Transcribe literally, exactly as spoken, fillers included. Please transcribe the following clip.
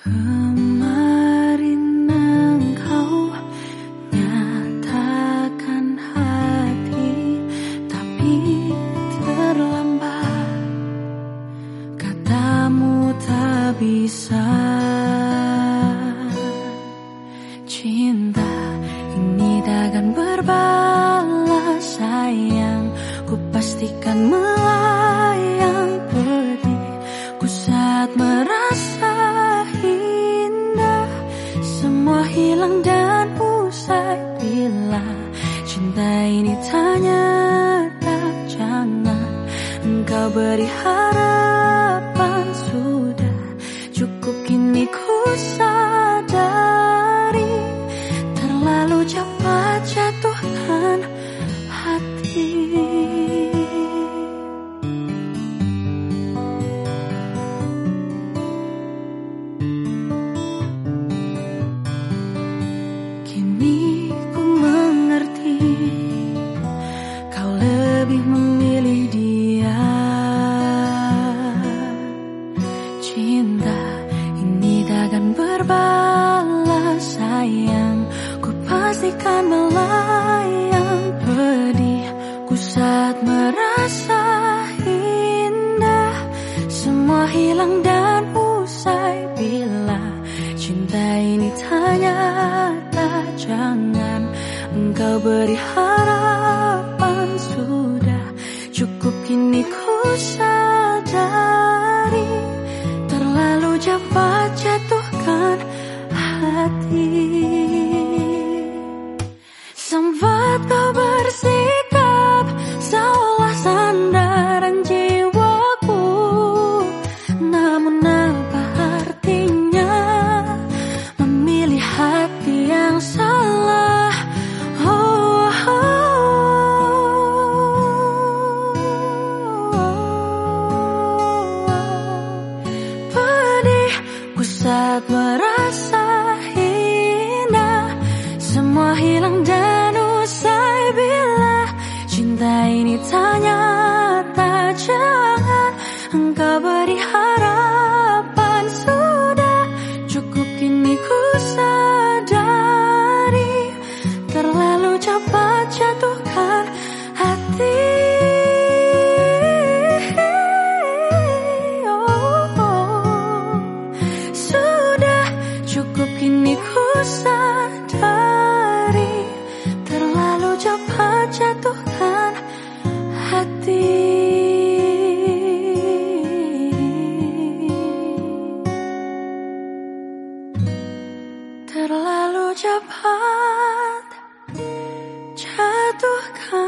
Kemarin engkau nyatakan hati, tapi terlambat. Katamu tak bisa. Cinta ini takkan berbalas sayang, ku pastikan melayang pedih. Ku saat merasa indah, semua hilang dan usai bila cinta ini tak nyata. Jangan engkau beri harapan, sudah cukup kini ku sadari, terlalu cepat jatuhkan hati. Kini ku mengerti, kau lebih memilih dia. Cinta ini takkan berbalas sayang, ku pastikan melayang pedih. Ku saat merasa indah, semua hilang dan usai bila cinta ini tak nyata. Jangan engkau beri harapan, sudah cukup kini ku sadari, terlalu cepat jatuhkan hati. Sempat kau bersikap seolah sandaran jiwaku, namun apa artinya memilih hati yang salah? Oh, oh, oh. Pedih ku saat merasa indah, semua hilang dan usai bila cinta ini tak nyata. Jangan engkau beri harapan, sudah cukup kini ku sadari, terlalu cepat jatuhkan hati. Oh, oh. Sudah cukup kini ku sadari, terlalu cepat jatuhkan hati. Terlalu cepat jatuhkan